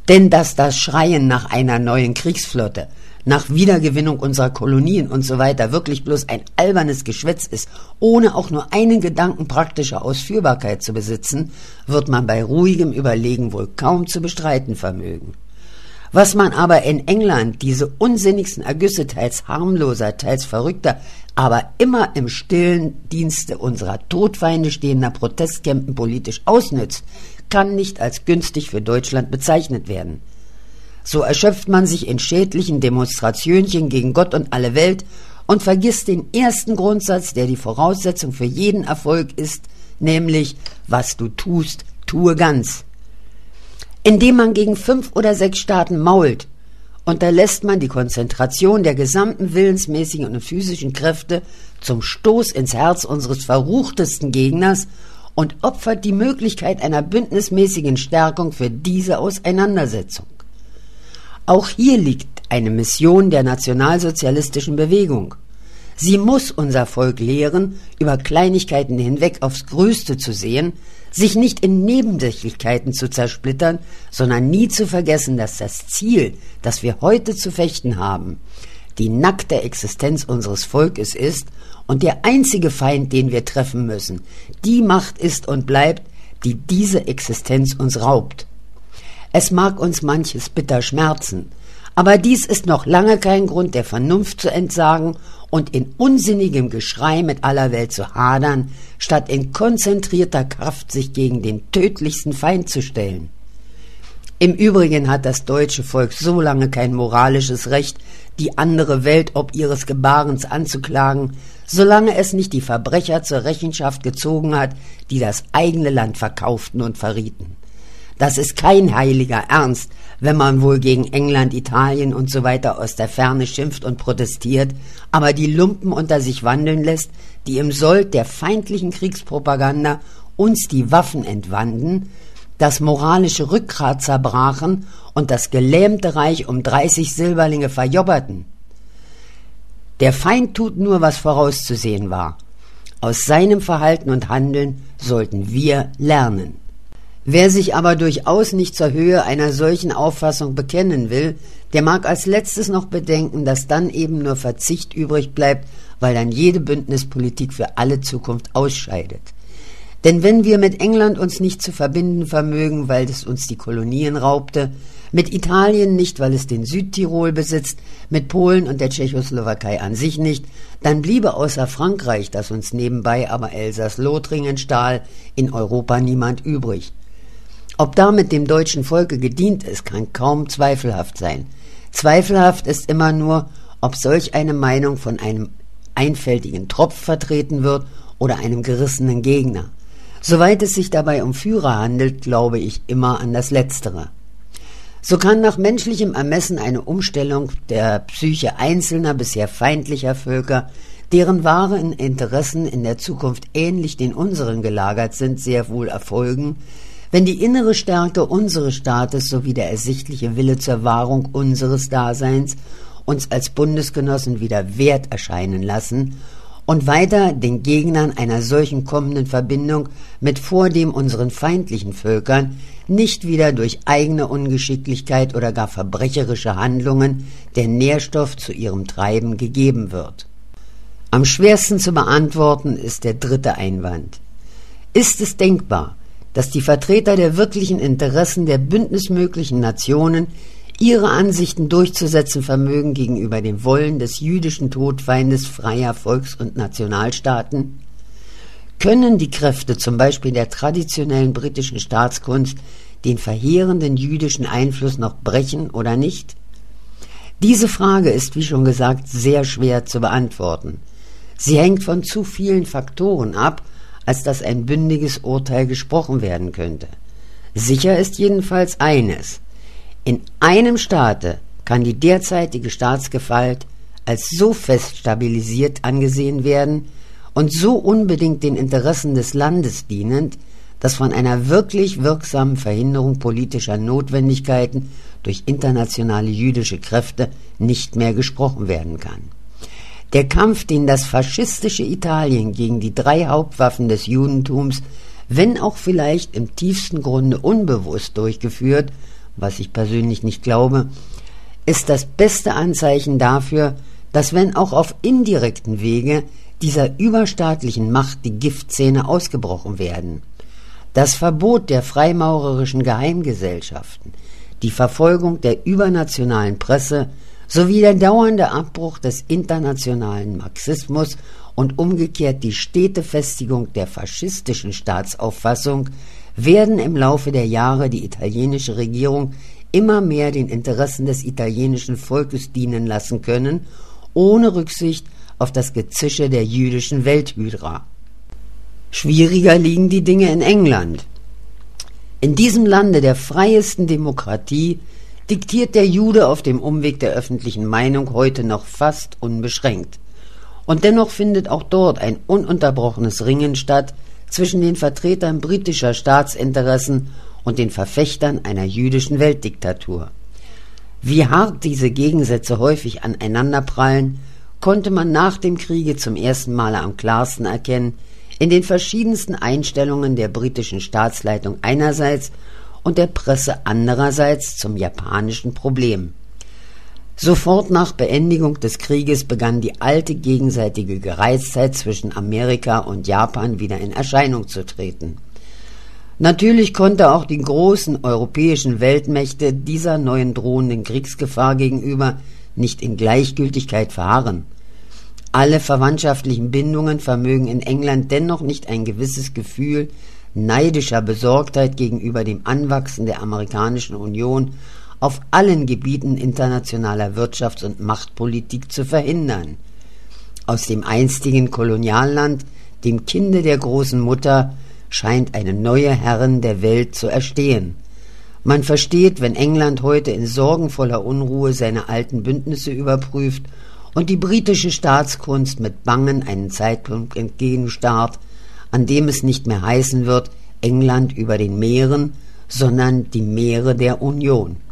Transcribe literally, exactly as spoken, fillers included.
Denn dass das Schreien nach einer neuen Kriegsflotte, nach Wiedergewinnung unserer Kolonien und so weiter wirklich bloß ein albernes Geschwätz ist, ohne auch nur einen Gedanken praktischer Ausführbarkeit zu besitzen, wird man bei ruhigem Überlegen wohl kaum zu bestreiten vermögen. Was man aber in England, diese unsinnigsten Ergüsse, teils harmloser, teils verrückter, aber immer im stillen Dienste unserer Todfeinde stehender Protestcampen politisch ausnützt, kann nicht als günstig für Deutschland bezeichnet werden. So erschöpft man sich in schädlichen Demonstrationchen gegen Gott und alle Welt und vergisst den ersten Grundsatz, der die Voraussetzung für jeden Erfolg ist, nämlich, was du tust, tue ganz. Indem man gegen fünf oder sechs Staaten mault, unterlässt man die Konzentration der gesamten willensmäßigen und physischen Kräfte zum Stoß ins Herz unseres verruchtesten Gegners und opfert die Möglichkeit einer bündnismäßigen Stärkung für diese Auseinandersetzung. Auch hier liegt eine Mission der nationalsozialistischen Bewegung. Sie muss unser Volk lehren, über Kleinigkeiten hinweg aufs Größte zu sehen, sich nicht in Nebensächlichkeiten zu zersplittern, sondern nie zu vergessen, dass das Ziel, das wir heute zu fechten haben, die nackte Existenz unseres Volkes ist und der einzige Feind, den wir treffen müssen, die Macht ist und bleibt, die diese Existenz uns raubt. Es mag uns manches bitter schmerzen, aber dies ist noch lange kein Grund, der Vernunft zu entsagen und in unsinnigem Geschrei mit aller Welt zu hadern, statt in konzentrierter Kraft sich gegen den tödlichsten Feind zu stellen. Im Übrigen hat das deutsche Volk so lange kein moralisches Recht, die andere Welt ob ihres Gebarens anzuklagen, solange es nicht die Verbrecher zur Rechenschaft gezogen hat, die das eigene Land verkauften und verrieten. Das ist kein heiliger Ernst, wenn man wohl gegen England, Italien und so weiter aus der Ferne schimpft und protestiert, aber die Lumpen unter sich wandeln lässt, die im Sold der feindlichen Kriegspropaganda uns die Waffen entwanden, das moralische Rückgrat zerbrachen und das gelähmte Reich um dreißig Silberlinge verjobberten. Der Feind tut nur, was vorauszusehen war. Aus seinem Verhalten und Handeln sollten wir lernen. Wer sich aber durchaus nicht zur Höhe einer solchen Auffassung bekennen will, der mag als letztes noch bedenken, dass dann eben nur Verzicht übrig bleibt, weil dann jede Bündnispolitik für alle Zukunft ausscheidet. Denn wenn wir mit England uns nicht zu verbinden vermögen, weil es uns die Kolonien raubte, mit Italien nicht, weil es den Südtirol besitzt, mit Polen und der Tschechoslowakei an sich nicht, dann bliebe außer Frankreich, das uns nebenbei aber Elsass-Lothringen stahl, in Europa niemand übrig. Ob damit dem deutschen Volke gedient ist, kann kaum zweifelhaft sein. Zweifelhaft ist immer nur, ob solch eine Meinung von einem einfältigen Tropf vertreten wird oder einem gerissenen Gegner. Soweit es sich dabei um Führer handelt, glaube ich immer an das Letztere. So kann nach menschlichem Ermessen eine Umstellung der Psyche einzelner, bisher feindlicher Völker, deren wahren Interessen in der Zukunft ähnlich den unseren gelagert sind, sehr wohl erfolgen, wenn die innere Stärke unseres Staates sowie der ersichtliche Wille zur Wahrung unseres Daseins uns als Bundesgenossen wieder wert erscheinen lassen und weiter den Gegnern einer solchen kommenden Verbindung mit vordem unseren feindlichen Völkern nicht wieder durch eigene Ungeschicklichkeit oder gar verbrecherische Handlungen der Nährstoff zu ihrem Treiben gegeben wird. Am schwersten zu beantworten ist der dritte Einwand. Ist es denkbar, dass die Vertreter der wirklichen Interessen der bündnismöglichen Nationen ihre Ansichten durchzusetzen vermögen gegenüber dem Wollen des jüdischen Todfeindes freier Volks- und Nationalstaaten? Können die Kräfte zum Beispiel der traditionellen britischen Staatskunst den verheerenden jüdischen Einfluss noch brechen oder nicht? Diese Frage ist, wie schon gesagt, sehr schwer zu beantworten. Sie hängt von zu vielen Faktoren ab, als dass ein bündiges Urteil gesprochen werden könnte. Sicher ist jedenfalls eines: In einem Staate kann die derzeitige Staatsgewalt als so fest stabilisiert angesehen werden und so unbedingt den Interessen des Landes dienend, dass von einer wirklich wirksamen Verhinderung politischer Notwendigkeiten durch internationale jüdische Kräfte nicht mehr gesprochen werden kann. Der Kampf, den das faschistische Italien gegen die drei Hauptwaffen des Judentums, wenn auch vielleicht im tiefsten Grunde unbewusst durchgeführt, was ich persönlich nicht glaube, ist das beste Anzeichen dafür, dass, wenn auch auf indirekten Wege, dieser überstaatlichen Macht die Giftzähne ausgebrochen werden. Das Verbot der freimaurerischen Geheimgesellschaften, die Verfolgung der übernationalen Presse sowie der dauernde Abbruch des internationalen Marxismus und umgekehrt die stete Festigung der faschistischen Staatsauffassung werden im Laufe der Jahre die italienische Regierung immer mehr den Interessen des italienischen Volkes dienen lassen können, ohne Rücksicht auf das Gezische der jüdischen Welthydra. Schwieriger liegen die Dinge in England. In diesem Lande der freiesten Demokratie diktiert der Jude auf dem Umweg der öffentlichen Meinung heute noch fast unbeschränkt. Und dennoch findet auch dort ein ununterbrochenes Ringen statt zwischen den Vertretern britischer Staatsinteressen und den Verfechtern einer jüdischen Weltdiktatur. Wie hart diese Gegensätze häufig aneinanderprallen, konnte man nach dem Kriege zum ersten Male am klarsten erkennen in den verschiedensten Einstellungen der britischen Staatsleitung einerseits und der Presse andererseits zum japanischen Problem. Sofort nach Beendigung des Krieges begann die alte gegenseitige Gereiztheit zwischen Amerika und Japan wieder in Erscheinung zu treten. Natürlich konnte auch die großen europäischen Weltmächte dieser neuen drohenden Kriegsgefahr gegenüber nicht in Gleichgültigkeit verharren. Alle verwandtschaftlichen Bindungen vermögen in England dennoch nicht ein gewisses Gefühl neidischer Besorgtheit gegenüber dem Anwachsen der amerikanischen Union auf allen Gebieten internationaler Wirtschafts- und Machtpolitik zu verhindern. Aus dem einstigen Kolonialland, dem Kinde der großen Mutter, scheint eine neue Herrin der Welt zu erstehen. Man versteht, wenn England heute in sorgenvoller Unruhe seine alten Bündnisse überprüft und die britische Staatskunst mit Bangen einen Zeitpunkt entgegenstarrt, an dem es nicht mehr heißen wird, England über den Meeren, sondern die Meere der Union.